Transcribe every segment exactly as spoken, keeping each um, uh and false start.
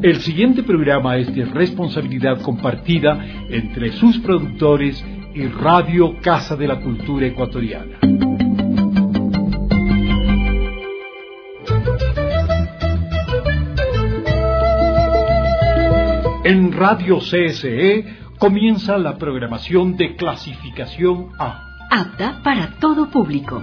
El siguiente programa es de responsabilidad compartida entre sus productores y Radio Casa de la Cultura Ecuatoriana. En Radio C S E comienza la programación de clasificación A. Apta para todo público.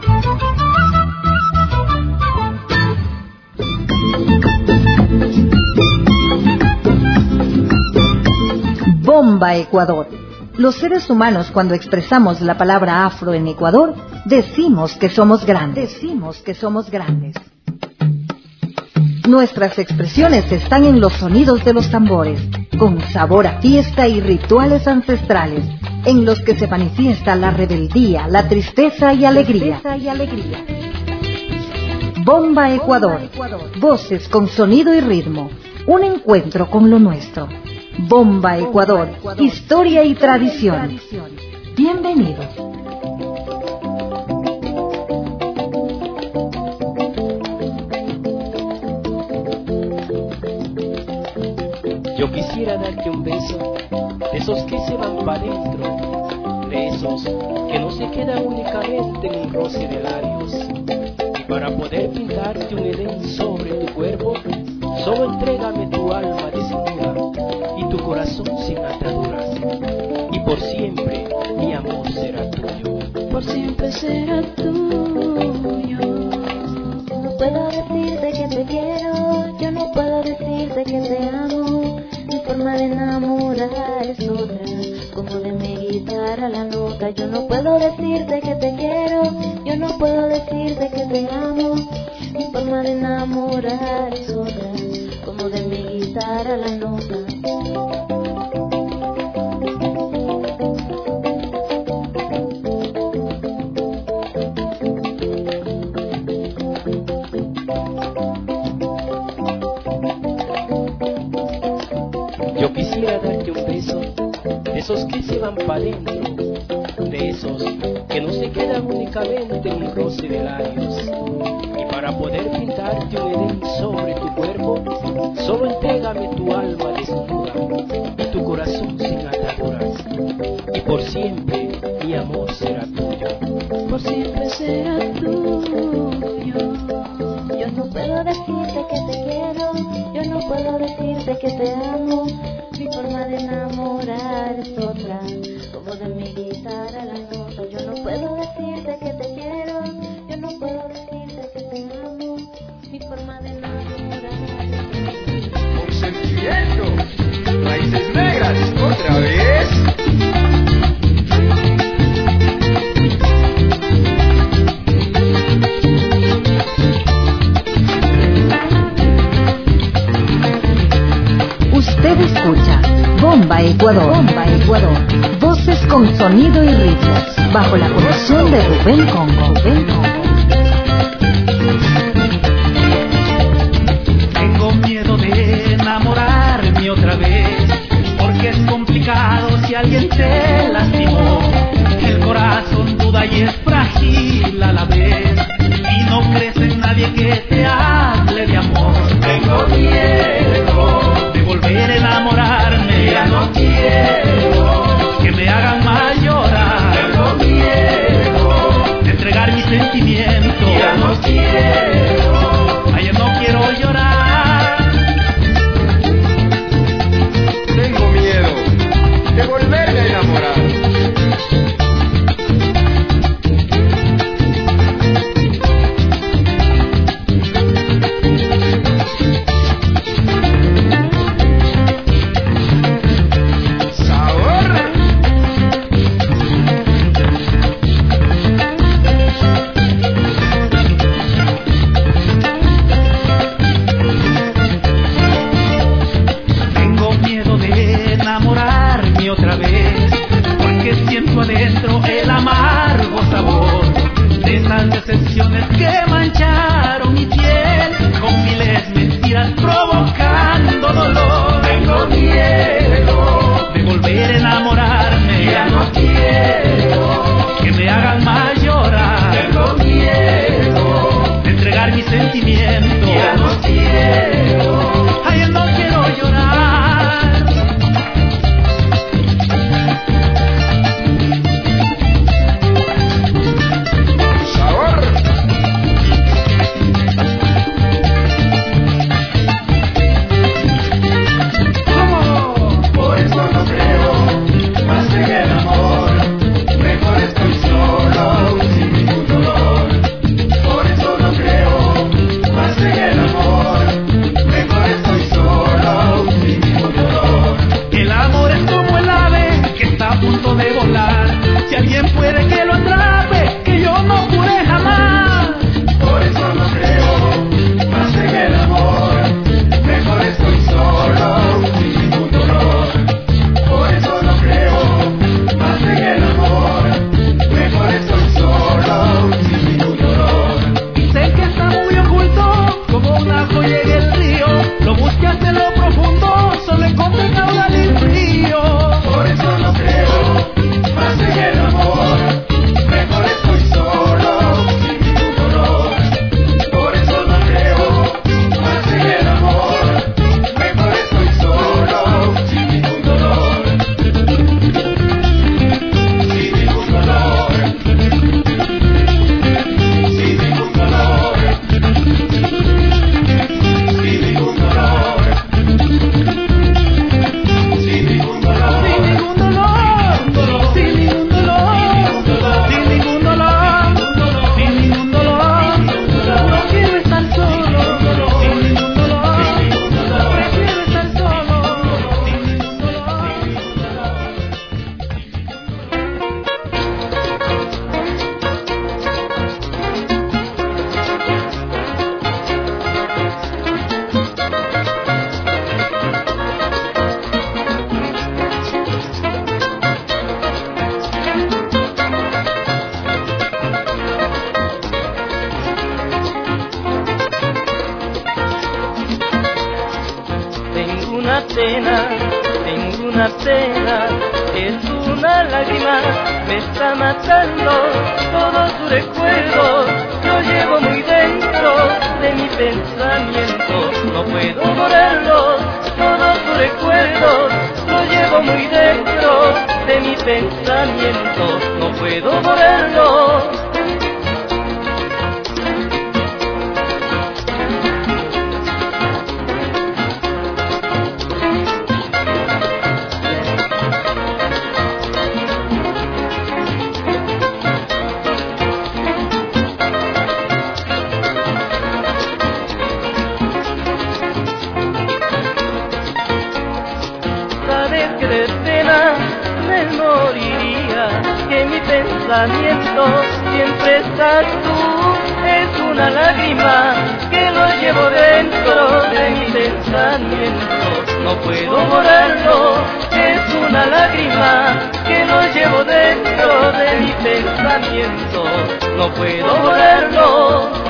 Bomba Ecuador. Los seres humanos, cuando expresamos la palabra afro en Ecuador, decimos que somos grandes. Decimos que somos grandes. Nuestras expresiones están en los sonidos de los tambores, con sabor a fiesta y rituales ancestrales, en los que se manifiesta la rebeldía, la tristeza y alegría. Bomba Ecuador. Voces con sonido y ritmo. Un encuentro con lo nuestro. Bomba Ecuador. Historia y tradición. Bienvenidos. Yo quisiera darte un beso, de esos que se van para adentro, de esos que no se quedan únicamente en un roce de labios. Y para poder pintarte un Edén sobre tu cuerpo, solo entrégame tu alma desnuda y tu corazón sin ataduras. Y por siempre mi amor será tuyo. Por siempre será tuyo. No puedo decirte que te quiero, yo no puedo decirte que te amo. Mi forma de enamorar es otra, como de mi guitarra la nota. Yo no puedo decirte que te quiero, yo no puedo decirte que te amo. Mi forma de enamorar es otra, como de mi guitarra la nota. Yo quisiera darte un beso, de esos que se van para adentro, de esos que no se quedan únicamente en un roce de labios. Y para poder pintarte un Edén sobre tu cuerpo, solo entrégame tu alma desnuda y tu corazón sin ataduras. Y por siempre mi amor será tuyo. Por siempre será tuyo. Yo no puedo decirte que te quiero, yo no puedo decirte que te amo. Mi forma de enamorar es otra, como de mi guitarra la nota. Yo no puedo decirte que te quiero, yo no puedo decirte que te amo. Mi forma de enamorar. Con sentimiento, raíces negras, otra vez. Usted escucha Bomba Ecuador. Bomba Ecuador. Voces con sonido y ritmos, bajo la conducción de Rubén Congo. Rubén Congo. Tengo miedo de enamorarme otra vez, porque es complicado si alguien te lastimó. El corazón duda y es frágil a la vez, y no crees en nadie que te hable de amor. Tengo miedo de volver a enamorarme, ya no quiero que me hagan mal llorar. Tengo miedo de entregar mis sentimientos, ya no quiero ay, yo no quiero llorar. Tengo miedo de volverme a enamorar. sentimiento. Ya no quiero. Ay, no quiero llorar. una pena, tengo una pena, es una lágrima, me está matando todo su recuerdo, lo llevo muy dentro de mi pensamiento, no puedo borrarlo, todo su recuerdo, lo llevo muy dentro de mi pensamiento, no puedo borrarlo. Siempre estás tú, es una lágrima que lo llevo dentro de mi pensamiento, no puedo borrarlo, es una lágrima que lo llevo dentro de mi pensamiento, no puedo borrarlo.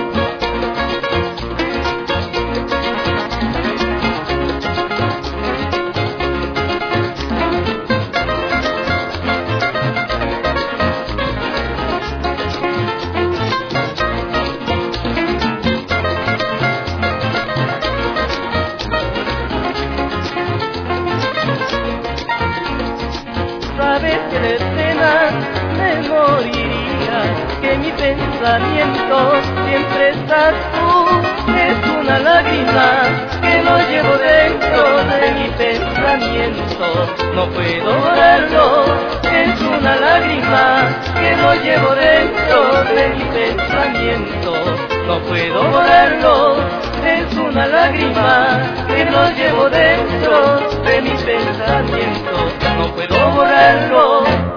Siempre estás tú, es una lágrima que lo llevo dentro de mi pensamiento, no puedo borrarlo, es una lágrima que lo llevo dentro de mi pensamiento, no puedo borrarlo, es una lágrima que lo llevo dentro de mi pensamiento, no puedo borrarlo.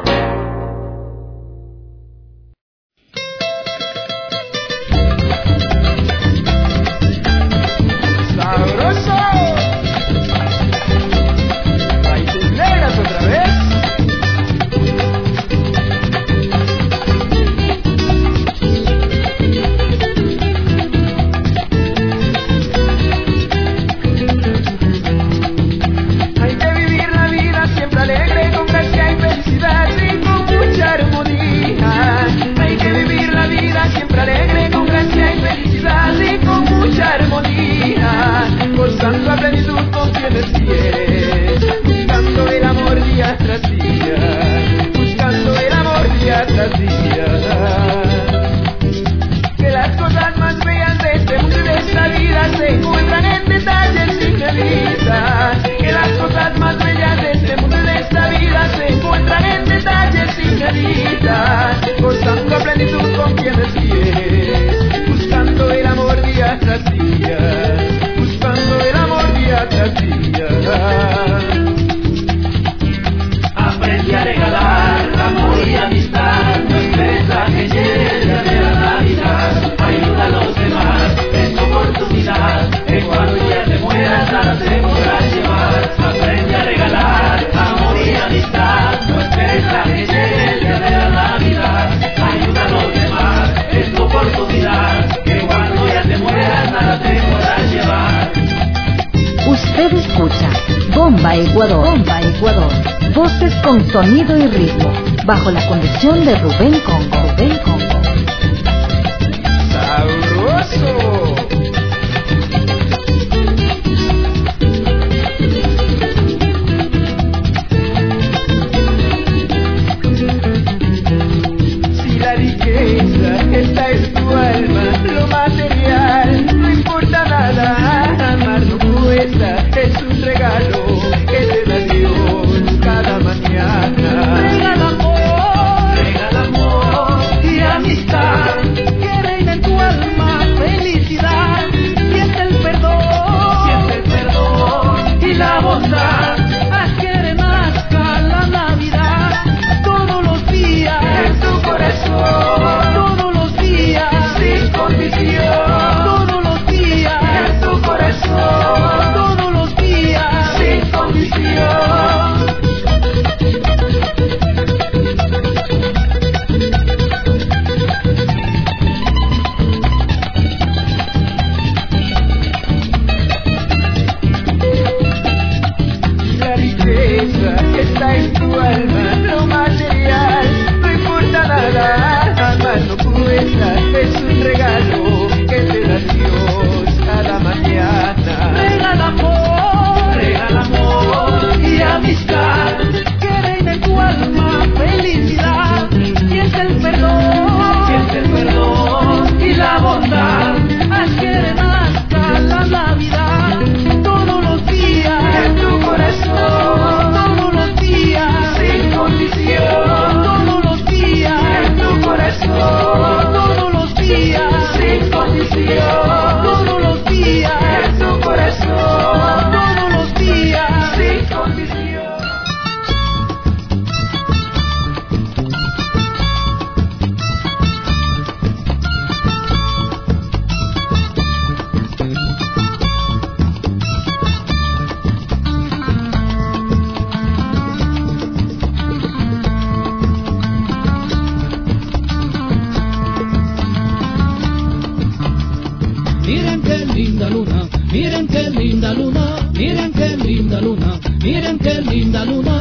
Gozando a plenitud con quien es fiel, buscando el amor día tras día, buscando el amor día tras día. Aprendí a regalar amor y amistad, no esperes a que llegue la Navidad. Ayuda a los demás, es tu oportunidad, que cuando ya te mueras nada te podrás llevar. Aprende a regalar amor y amistad, no esperes a que llegue el día de la Navidad. Ayuda a los demás, es tu oportunidad, que cuando ya te mueras nada te podrás llevar. Usted escucha Bomba Ecuador, Bomba Ecuador, voces con sonido y ritmo, bajo la conducción de Rubén Congo, Rubén Congo. ¡Sabroso! Si la riqueza esta es tu alma, lo material no importa nada, amar no cuesta, es un regalo que te da Dios cada mañana. Regala amor, regala amor, qué linda luna, miren qué linda luna, miren qué linda luna.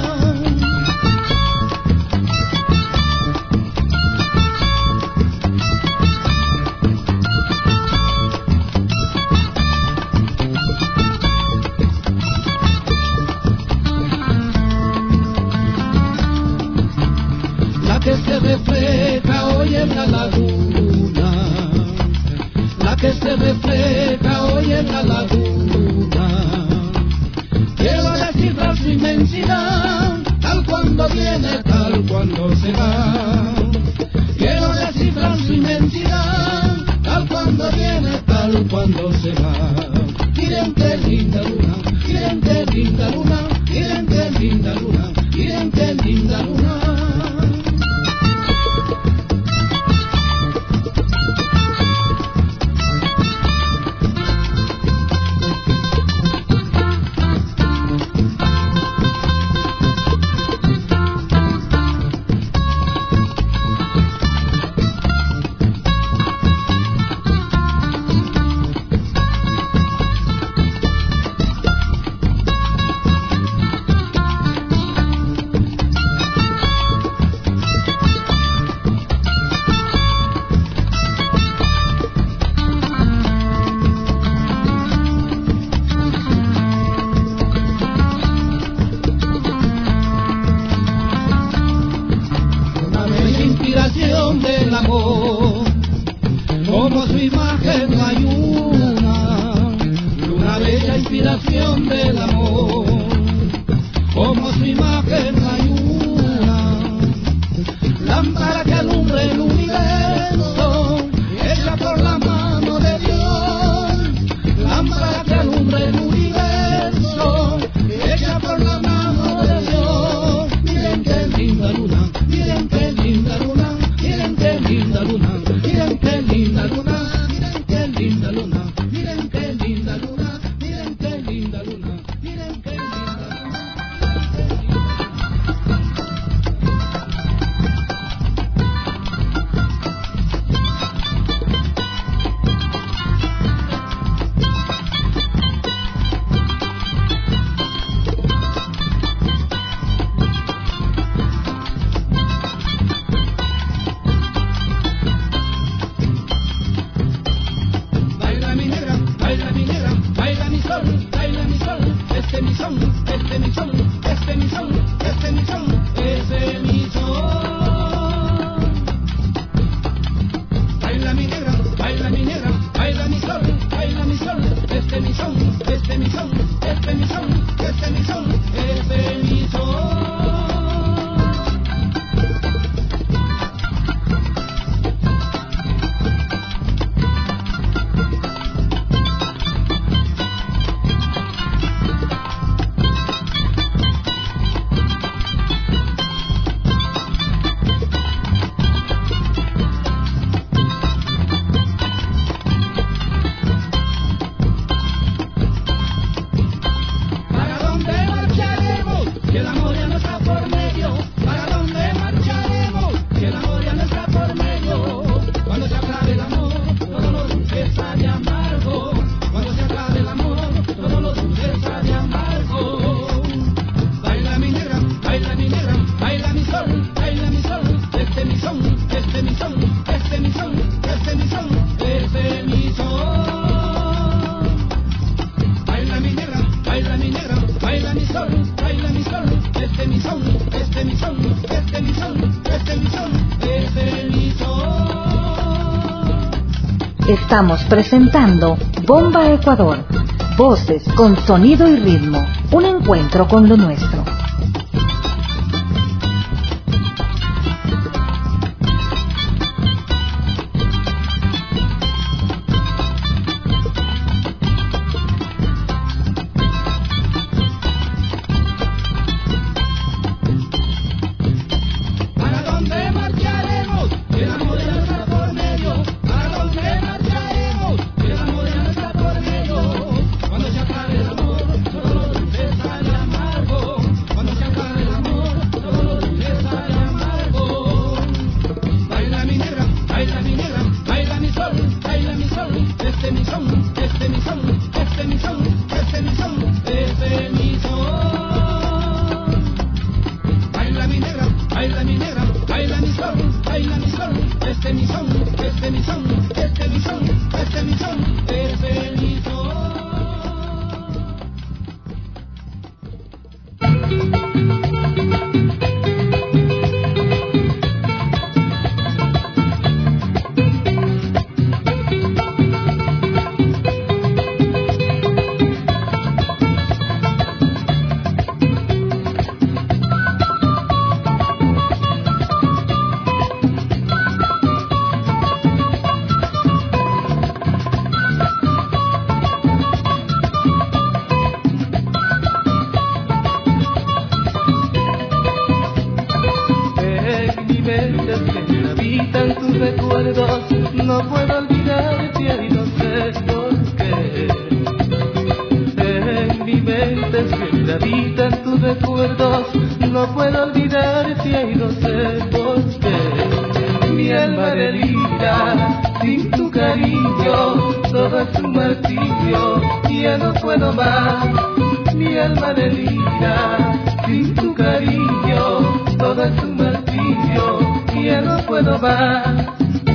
La que se refleja hoy en la laguna, la que se refleja hoy en la laguna, quiero descifrar su inmensidad, tal cuando viene, tal cuando se va. Quiero descifrar su inmensidad, tal cuando viene, tal cuando se va. Miren qué linda luna, miren qué linda luna, miren qué linda luna, miren qué linda luna. Del amor, como su imagen no hay una, una bella inspiración del amor, como su imagen no hay una, lámpara que alumbre el universo, hecha por la mano de Dios, lámpara que alumbre el universo, hecha por la mano de Dios. Miren qué linda luna, miren qué linda luna, miren qué linda luna, miren qué linda luna, miren qué linda luna, miren qué linda luna, miren qué linda luna, miren qué linda luna. Baila mi negra, baila mi negra, baila mi sol, baila mi sol, este mi son, este mi son, este mi son, este mi son, este mi son. Baila mi negra, baila mi negra, baila mi sol, baila mi sol, este mi son, este mi son, este mi son, este mi son, este mi son. ¿Para dónde marcharemos? Que el amor ya no está por medio. ¿Para dónde marcharemos? Que el amor ya no está por medio. Cuando se acabe el amor, todo lo dulce sabe amargo. Cuando se acabe el amor, todo lo dulce sabe amargo. Baila mi negra, baila mi negra, baila mi sol, baila mi sol, este mi son, este mi son, este mi son, este mi son, este mi son. Baila mi negra, baila mi negra, baila mi sol, baila mi sol, este mi son, este mi son, este mi son, este mi son, este mi son. Estamos presentando Bomba Ecuador, voces con sonido y ritmo, un encuentro con lo nuestro. ¿Para dónde marcharemos? Que el amor ya no está por medio. ¿Para dónde marcharemos? Que el amor ya no está por medio. Cuando se acabe el amor, todo lo dulce sabe amargo. mente sembradita en tus recuerdos, no puedo olvidarte y no sé por qué. Mi alma delira sin tu cariño, todo es un martirio, ya no puedo más. Mi alma delira sin tu cariño, todo es un martirio, ya no puedo más.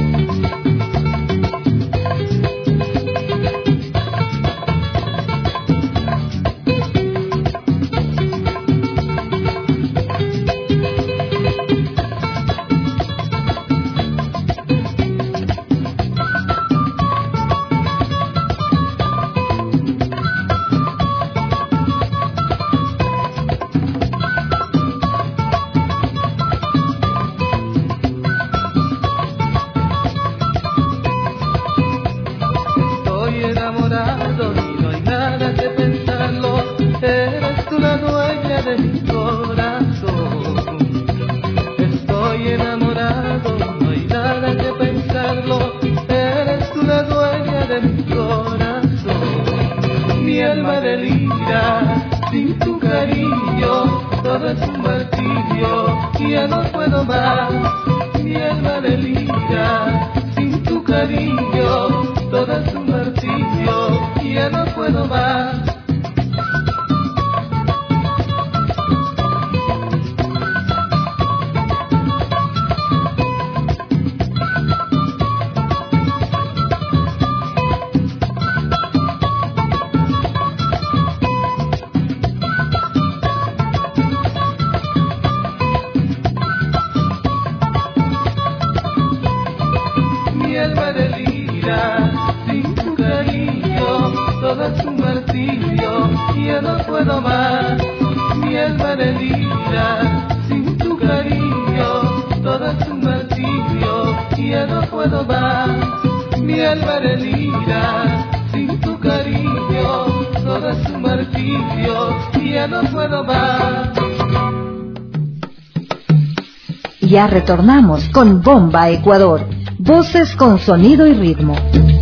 Ya retornamos con Bomba Ecuador, voces con sonido y ritmo.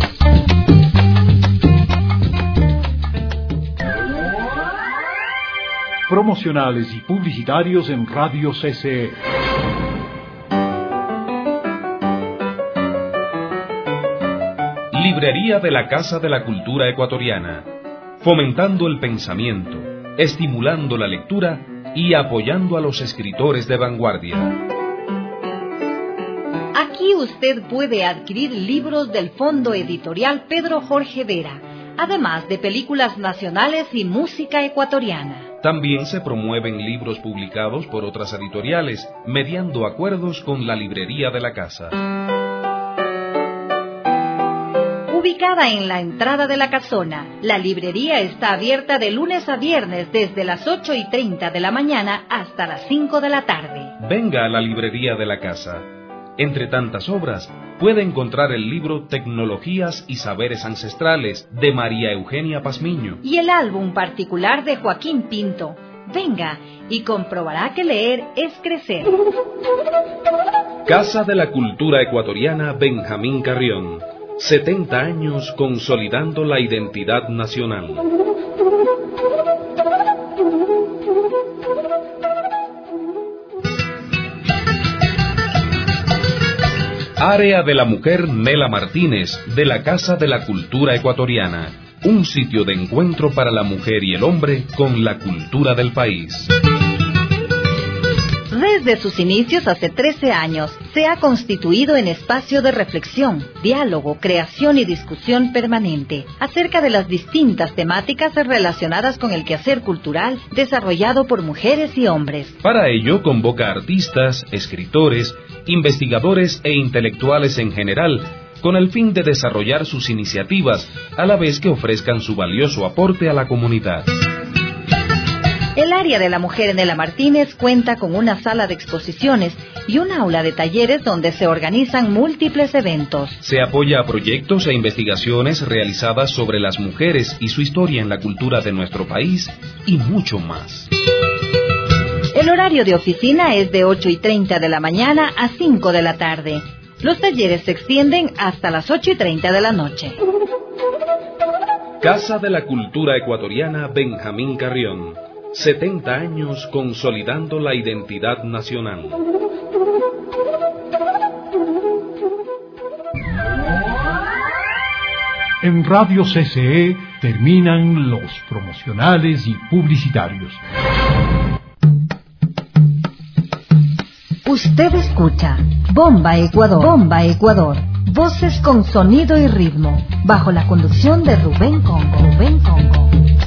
Promocionales y publicitarios en Radio C C E. Librería de la Casa de la Cultura Ecuatoriana, fomentando el pensamiento, estimulando la lectura y apoyando a los escritores de vanguardia. Aquí usted puede adquirir libros del Fondo Editorial Pedro Jorge Vera, además de películas nacionales y música ecuatoriana. También se promueven libros publicados por otras editoriales, mediando acuerdos con la librería de la casa. Ubicada en la entrada de la casona, la librería está abierta de lunes a viernes desde las ocho y treinta de la mañana hasta las cinco de la tarde. Venga a la librería de la casa. Entre tantas obras, puede encontrar el libro Tecnologías y Saberes Ancestrales de María Eugenia Pazmiño y el álbum particular de Joaquín Pinto. Venga y comprobará que leer es crecer. Casa de la Cultura Ecuatoriana Benjamín Carrión. setenta años consolidando la identidad nacional. Área de la Mujer Nela Martínez, de la Casa de la Cultura Ecuatoriana. Un sitio de encuentro para la mujer y el hombre con la cultura del país. Desde sus inicios hace trece años, se ha constituido en espacio de reflexión, diálogo, creación y discusión permanente acerca de las distintas temáticas relacionadas con el quehacer cultural desarrollado por mujeres y hombres. Para ello convoca artistas, escritores, investigadores e intelectuales en general, con el fin de desarrollar sus iniciativas, a la vez que ofrezcan su valioso aporte a la comunidad. El área de la mujer Nela Martínez cuenta con una sala de exposiciones y un aula de talleres donde se organizan múltiples eventos. Se apoya a proyectos e investigaciones realizadas sobre las mujeres y su historia en la cultura de nuestro país y mucho más. El horario de oficina es de ocho y treinta de la mañana a cinco de la tarde. Los talleres se extienden hasta las ocho y treinta de la noche. Casa de la Cultura Ecuatoriana Benjamín Carrión. setenta años consolidando la identidad nacional. En Radio C C E terminan los promocionales y publicitarios. Usted escucha Bomba Ecuador, Bomba Ecuador, voces con sonido y ritmo, bajo la conducción de Rubén Congo, Rubén Congo.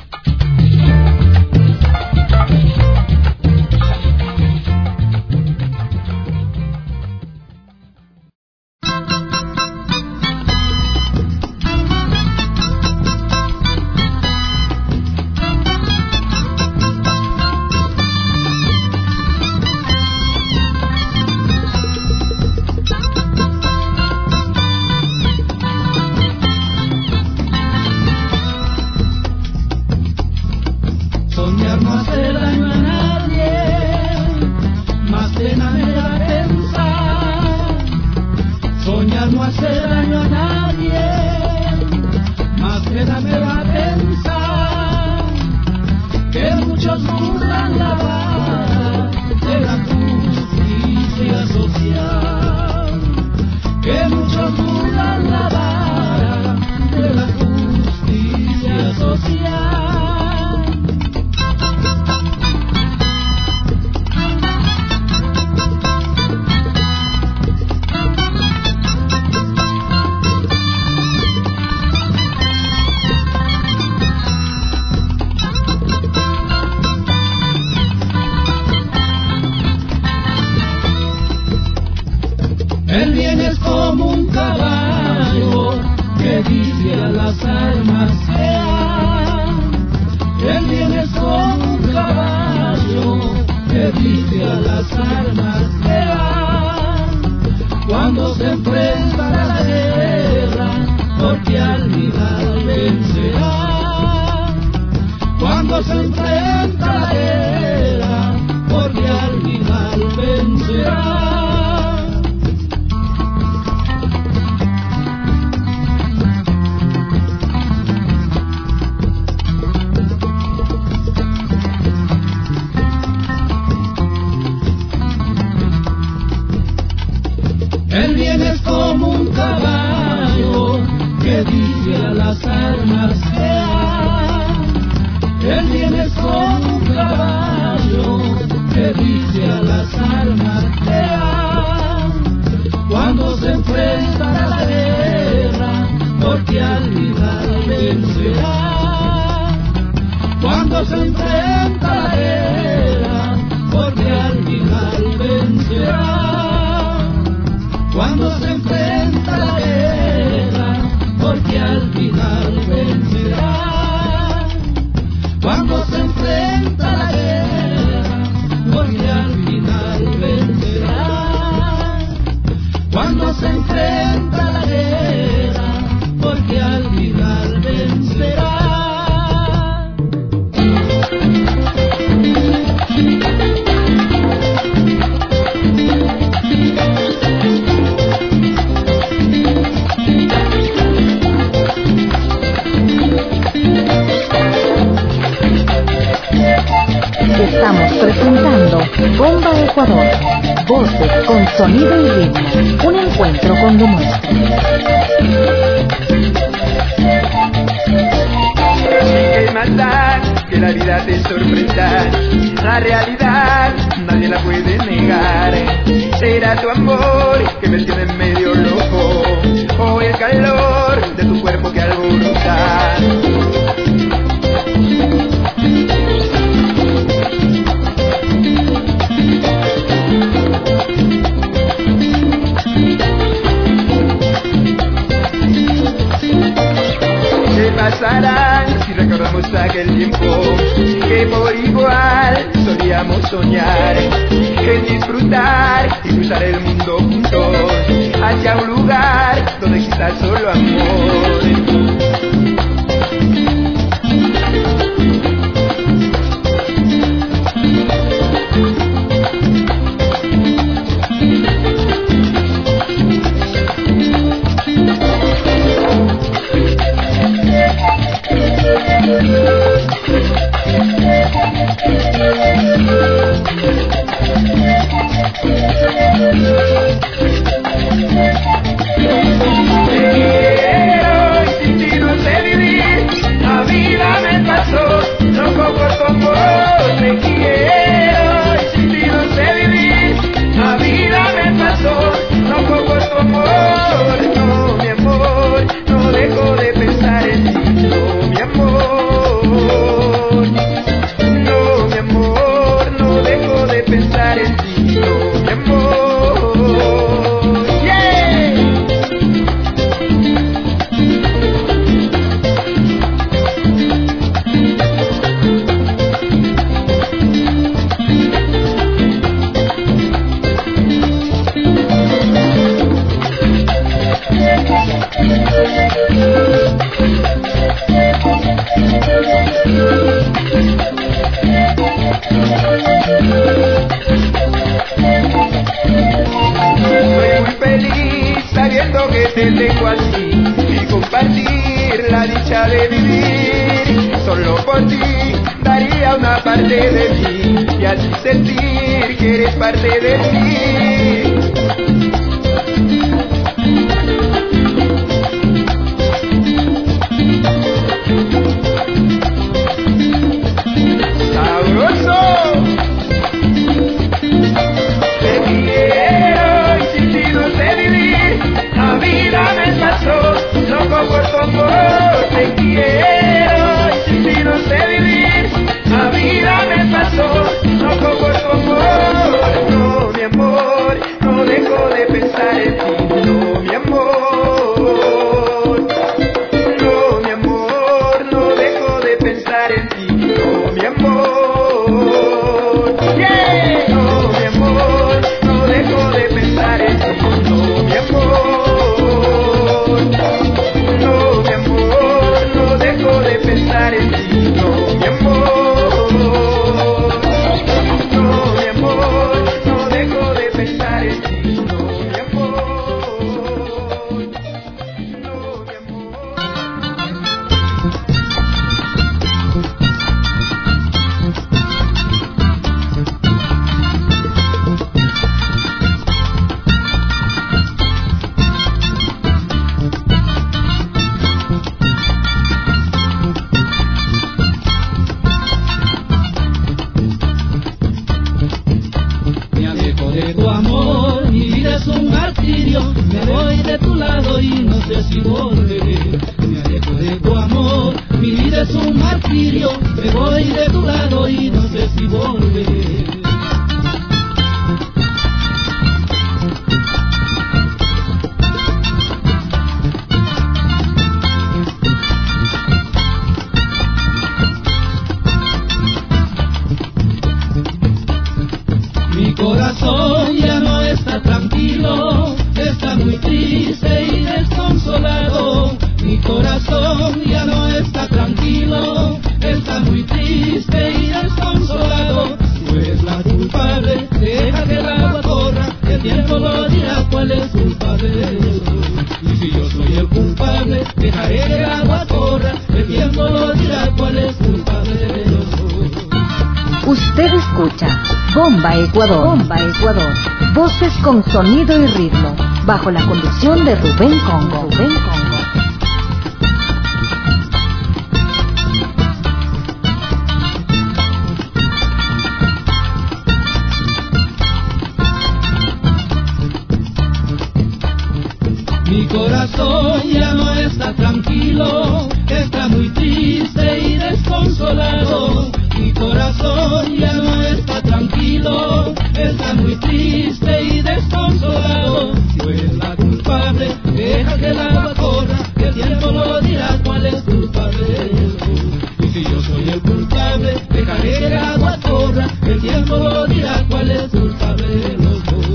Estamos presentando Bomba Ecuador, voces con sonido y ritmo, un encuentro con lo nuestro. Que matar, que la vida te sorprenda, la realidad nadie la puede negar. Será tu amor que me tiene medio loco, o el calor de tu cuerpo que alborota. Pasarán si recordamos aquel tiempo que por igual solíamos soñar en disfrutar y cruzar el mundo juntos hacia un lugar donde exista solo amor. daría una parte de mí y así sentir que eres parte de mí. Te quiero y si no sé vivir, la vida me pasó, loco por tu amor. No, mi amor, no dejo de pensar en ti. No, mi amor, no, mi amor, no dejo de pensar en ti. No, mi amor, yeah. No, mi amor, no dejo de pensar en ti. No, mi amor. Pensar en ti, no, mi amor, no, mi amor, no dejo de pensar en ti, no, mi amor, no, mi amor. Me voy de tu lado y no sé si volveré. Me alejo de tu amor, mi vida es un martirio. Me voy de tu lado y no sé si volveré. Mi corazón ya no está tranquilo, está muy triste y desconsolado. Mi corazón ya no está tranquilo, está muy triste y desconsolado. Tú eres la culpable, deja que el agua corra, el tiempo lo dirá cuál es culpable de eso. Y si yo soy el culpable, dejaré que el agua corra, el tiempo lo dirá cuál es culpable de eso. Usted escucha Bomba Ecuador, Bomba Ecuador, voces con sonido y ritmo, bajo la conducción de Rubén Congo, Rubén Congo. Mi corazón ya no está tranquilo, está muy triste y desconsolado. Mi corazón ya no está tranquilo, está muy triste y desconsolado. Tú eres la culpable, deja que el agua corra, que el tiempo lo dirá cuál es culpable. Y si yo soy el culpable, dejaré que el agua corra, el tiempo lo dirá cuál es culpable de los dos.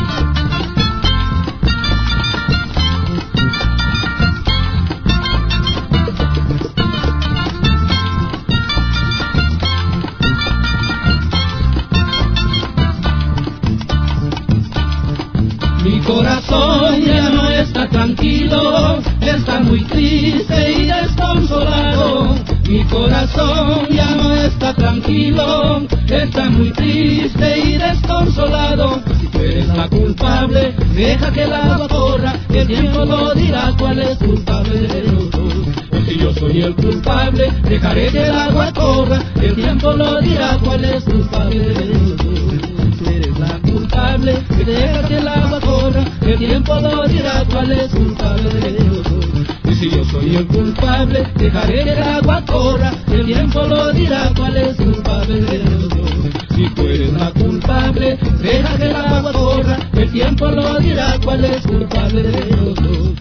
Mi corazón ya no está tranquilo, está muy triste y desconsolado. Mi corazón ya no está tranquilo, está muy triste y desconsolado. Si tú eres la culpable, deja que el agua corra, el tiempo lo dirá cuál es culpable de los dos. O si yo soy el culpable, dejaré que el agua corra, el tiempo lo dirá cuál es culpable de los dos. Tú eres la culpable, deja que el agua corra, el tiempo lo dirá cuál es culpable de los dos. Y si yo soy el culpable, dejaré que el agua corra, el tiempo lo dirá cuál es culpable de los dos. Si tú eres la culpable, deja que el agua corra, el tiempo lo dirá cuál es culpable de los dos.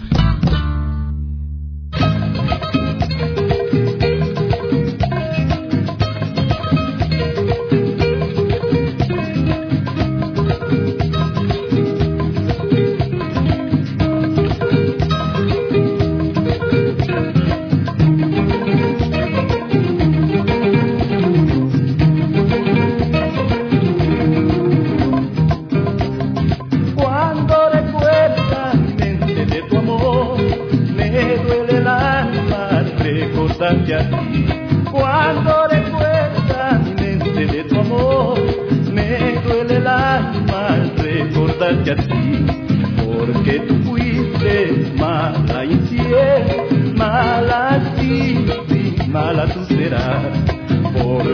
Cuando recuerdas mi mente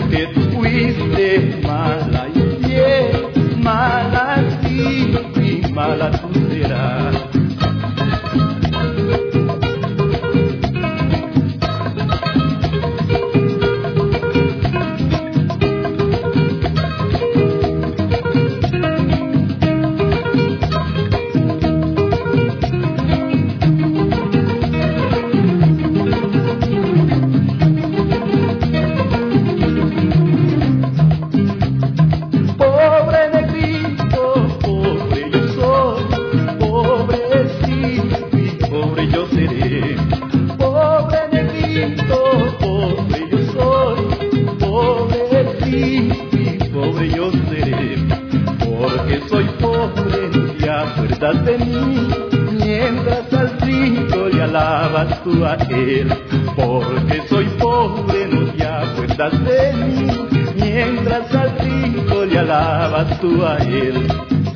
porque tú fuiste mala y fiel, mala sí y mala tú serás. De mí, mientras al rico le alabas tú a él, porque soy pobre no te acuerdas de mí, mientras al rico le alabas tú a él.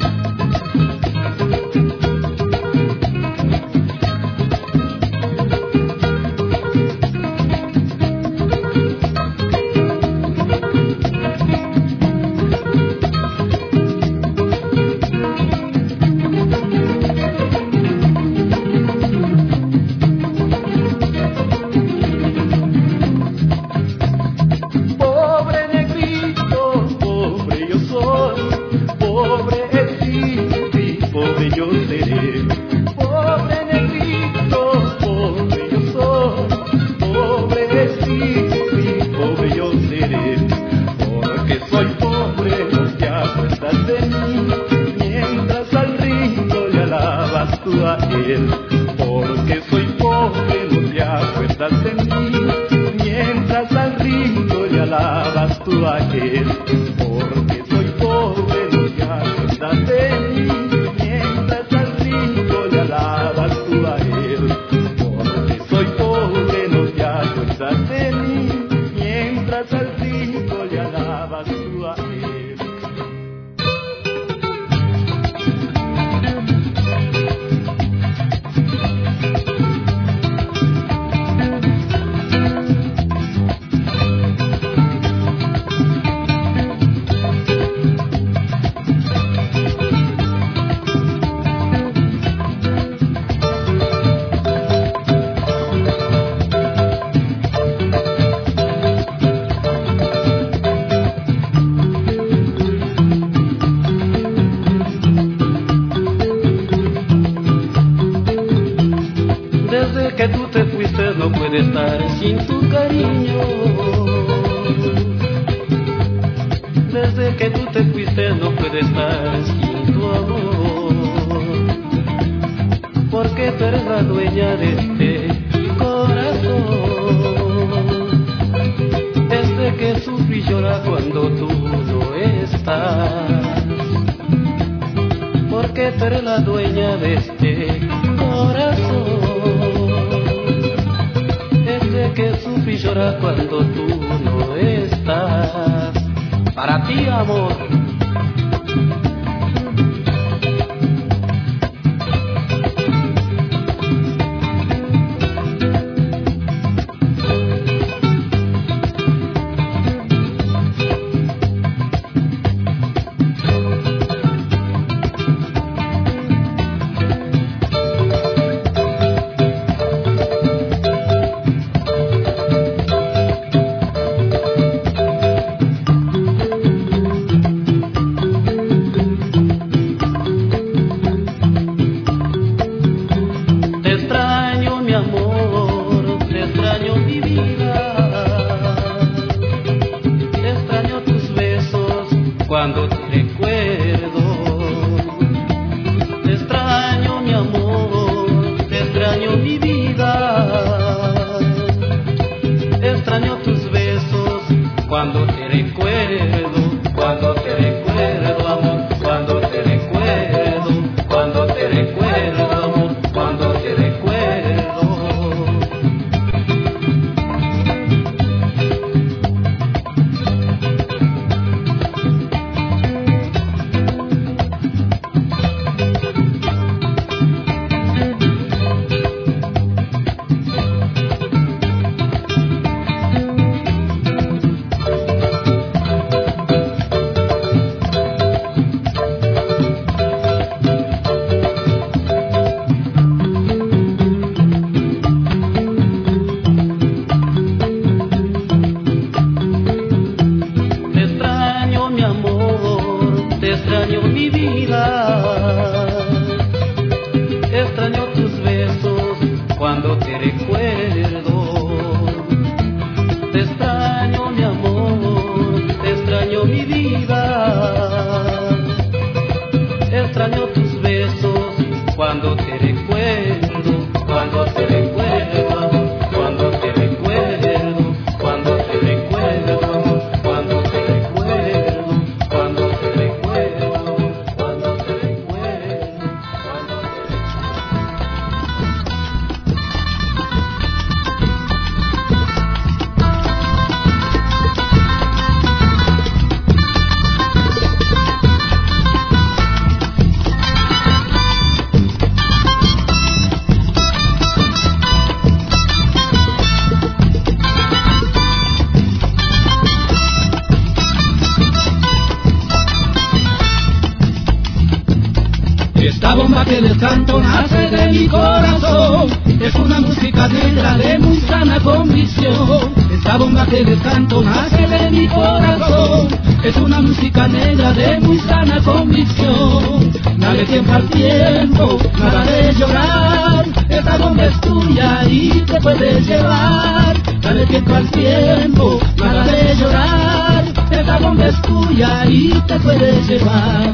Porque soy pobre no te acuerdas de mí, mientras al rico le alabas tú a él. Porque soy pobre no te acuerdas de mí, mientras al rico le alabas tú a él. Porque soy pobre no te acuerdas de mí, mientras al rico le alabas tú a él. Que tú te fuiste no puede estar sin tu cariño. Desde que tú te fuiste no puede estar sin tu amor. Porque tú eres la dueña de este corazón. Desde que sufrí y llora cuando tú no estás. Porque tú eres la dueña de este corazón. Que sufrí y llora cuando tú no estás. Para ti, amor. Cuando te recuerdo, te extraño mi amor, te extraño mi vida, extraño tus besos, cuando te recuerdo, cuando te recuerdo amor, cuando te recuerdo, cuando te recuerdo amor, cuando te recuerdo. extraño mi vida, extraño tus besos cuando te recuerdo. Te extraño mi amor, te extraño mi vida, extraño tus besos cuando te recuerdo, cuando te recuerdo, cuando te recuerdo, cuando te recuerdo, cuando te recuerdo, cuando te recuerdo, cuando te recuerdo, cuando te Esta bomba que les canto nace de mi corazón, es una música negra de muy sana convicción. Esta bomba que les canto nace de mi corazón, es una música negra de muy sana convicción. Dale tiempo al tiempo, nada de llorar, esta bomba es tuya y te puedes llevar. Dale tiempo al tiempo, nada de llorar, esta bomba es tuya y te puedes llevar.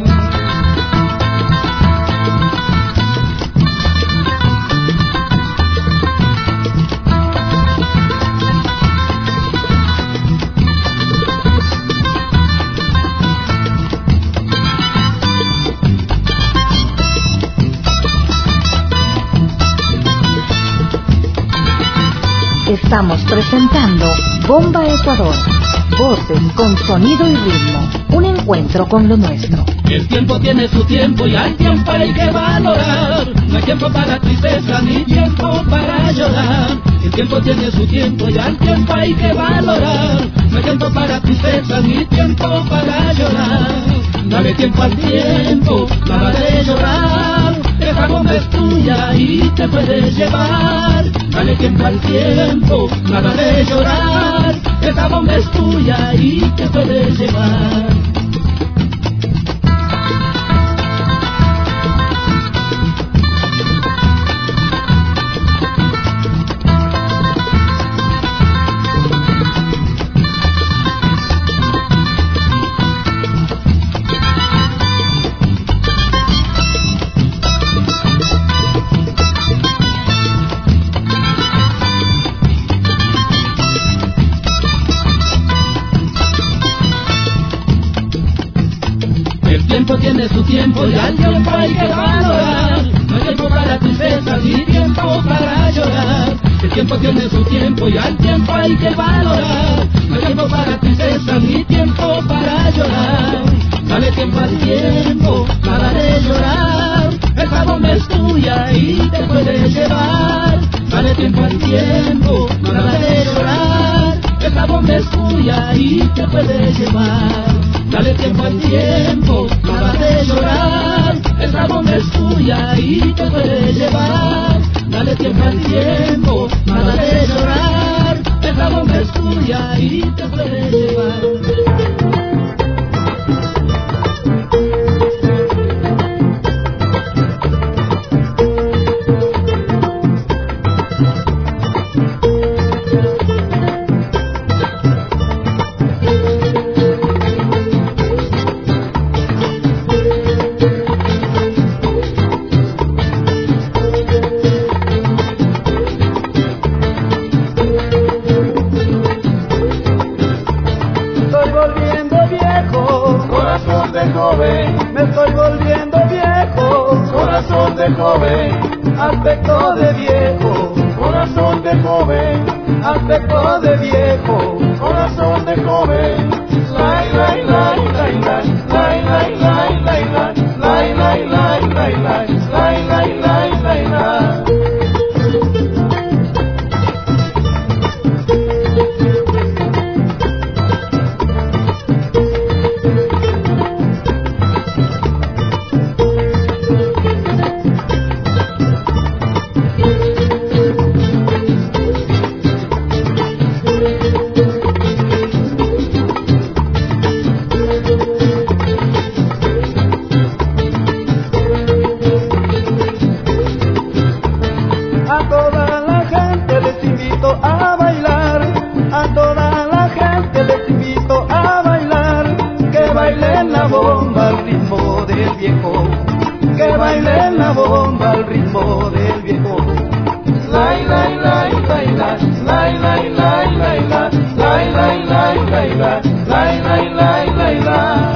Estamos presentando Bomba Ecuador, voces con sonido y ritmo, un encuentro con lo nuestro. El tiempo tiene su tiempo y al tiempo hay que valorar. No hay tiempo para tristeza ni tiempo para llorar. El tiempo tiene su tiempo y al tiempo hay que valorar. No hay tiempo para tristeza ni tiempo para llorar. Dale tiempo al tiempo, nada de llorar. Esa bomba es tuya y te puedes llevar. Dale tiempo al tiempo, nada de llorar. Esa bomba es tuya y te puedes llevar. Tiene su tiempo y al tiempo hay que valorar. No hay tiempo para tristeza ni tiempo para llorar. El tiempo tiene su tiempo y al tiempo hay que valorar. No hay tiempo para tristeza ni tiempo para llorar. Dale tiempo al tiempo, nada de llorar. Esa bomba es tuya y te puedes llevar. Dale tiempo al tiempo, nada de llorar. Esa bomba es tuya y te puedes llevar. Dale tiempo al tiempo, nada de llorar. Esa bomba es tuya y te puedes llevar. Dale tiempo al tiempo, nada de llorar. Esa bomba es tuya y te puedes llevar. Aspecto de viejo, corazón de joven, aspecto de viejo, corazón de joven. Lai, lai, lai, lai, lai, lai, lai, lai, lai, lai, lai, lai, lai, lai, lai, lai, lai, lai, lai. lai, lai, lai, lai, lai.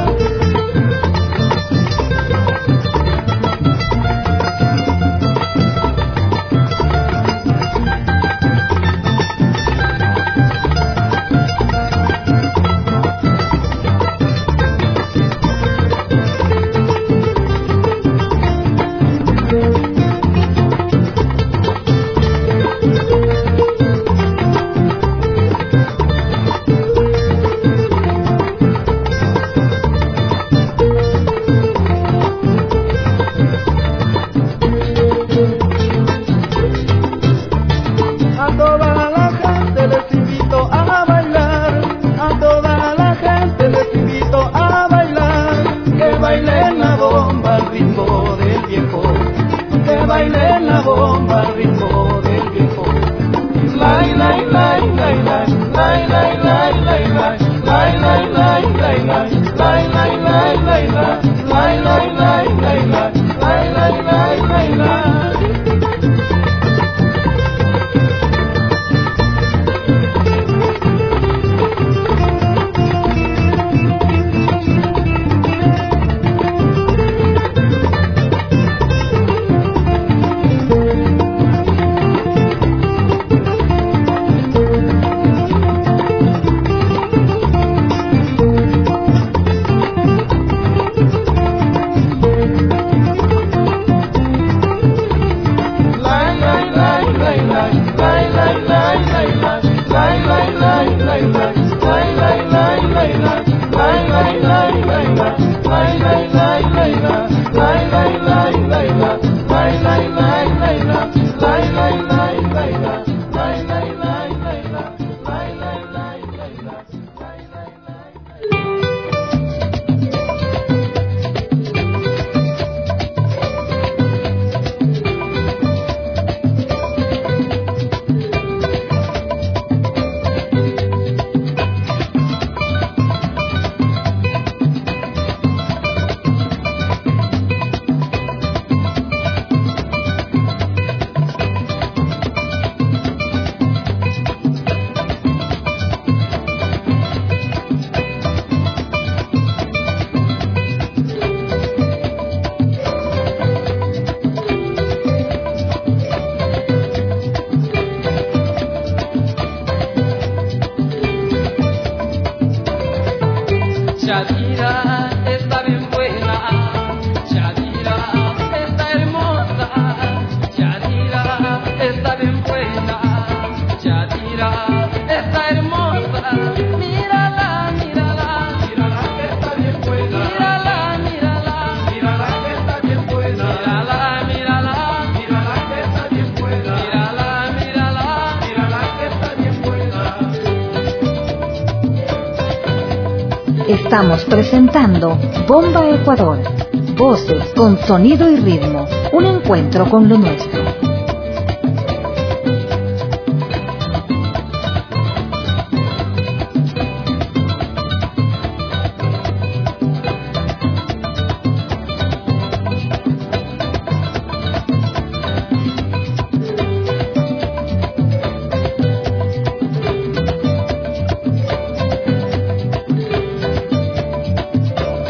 Estamos presentando Bomba Ecuador, voces con sonido y ritmo, un encuentro con lo nuestro.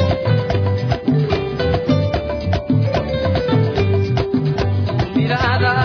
Mirada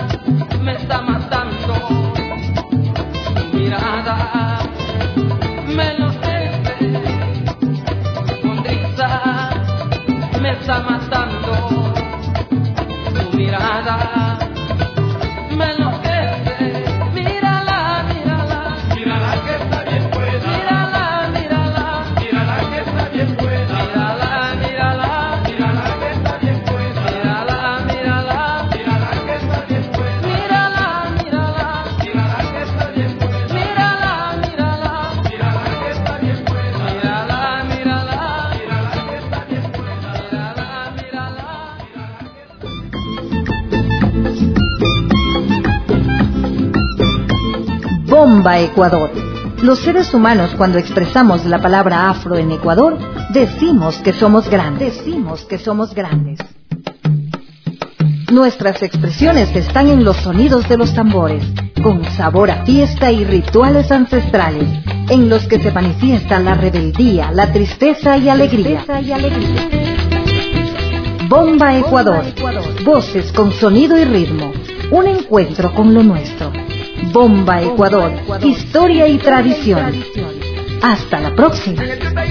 me está matando. Tu mirada me enloquece, con risa me está matando. Tu mirada me enloquece, mírala, mírala, mírala que está bien buena, mírala, mírala, mírala que está bien buena, mírala, mírala, mírala que está bien buena, mírala, mírala, mírala que está bien buena, mírala, mírala, mírala que está bien buena, mírala, mírala, mírala que está bien buena, mírala, mírala, mírala que está bien buena, mírala, mírala, Bomba Ecuador. Los seres humanos, cuando expresamos la palabra afro en Ecuador, decimos que somos grandes, decimos que somos grandes. Nuestras expresiones están en los sonidos de los tambores, con sabor a fiesta y rituales ancestrales, en los que se manifiesta la rebeldía, la tristeza y alegría. Bomba Ecuador. Voces con sonido y ritmo. Un encuentro con lo nuestro. Bomba Ecuador. Historia y tradición. Hasta la próxima.